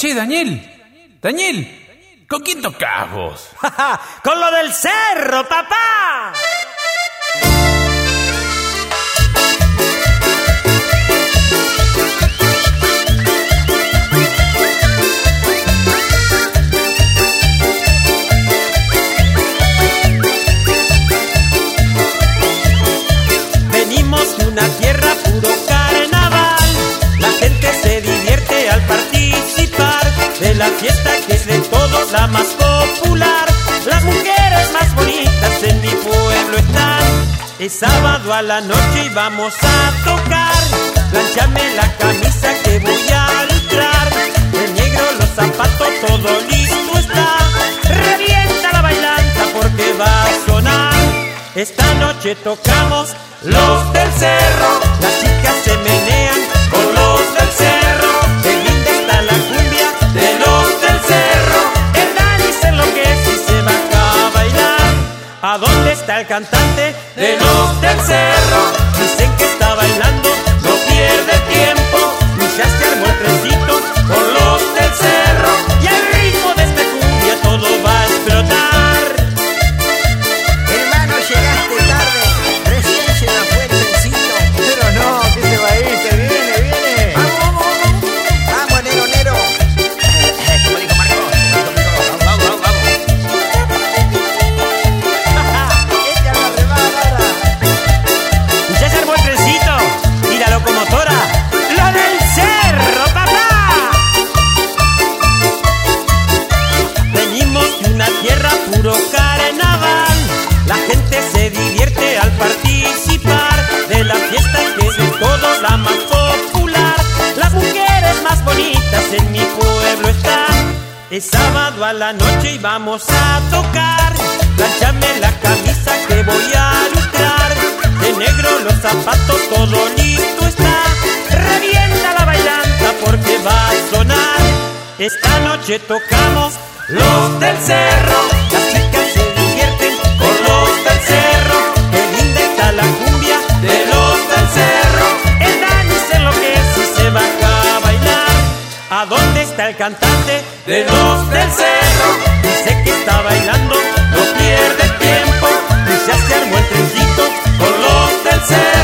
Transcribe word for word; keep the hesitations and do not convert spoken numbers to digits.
Che, Daniel, Daniel, ¿con quién tocás vos? ¡Con lo del cerro, papá! Venimos de una tierra puro carnaval, la gente se divierte al participar de la fiesta que es de todos la más popular. Las mujeres más bonitas en mi pueblo están. Es sábado a la noche y vamos a tocar. Planchame la camisa que voy a lustrar, de negro los zapatos, todo listo está. Revienta la bailanta porque va a sonar. Esta noche tocamos los del cerro, las chicas se menean con los del cerro. Qué linda está la cumbia de los del cerro. El Dani se enloquece y se baja a bailar. ¿A dónde está el cantante de los del cerro? Dicen que está bailando, no pierde tiempo. Y ya se armó el trencito con los del cerro. Y al ritmo de esta cumbia todo va a explotar. Hermano, llegaste tarde, recién se nos fue el trencito. Pero no, que se va a ir, se viene, viene. Vamos, vamos, vamos. Vamos, Nero, Nero. Como dijo Marco, vamos, vamos, vamos. Ella lo arrebata. Y ya se armó el trencito y la locomotora. ¡Lo del cerro, papá! Venimos de una tierra puro carnaval, la gente se divierte al participar de la fiesta que es de todos la más popular. Las mujeres más bonitas en mi pueblo están. Es sábado a la noche y vamos a tocar. Planchame la camisa que voy a lustrar, de negro los zapatos, todo listo está. Revienta la bailanta porque va a sonar. Esta noche tocamos los del cerro, las chicas se divierten con los del cerro. Qué linda está la cumbia de los del cerro. El Dani se enloquece y se baja a bailar. ¿A dónde está el cantante de los del cerro? Dice que está bailando, no pierde tiempo. Y ya se armó el trencito con los del cerro.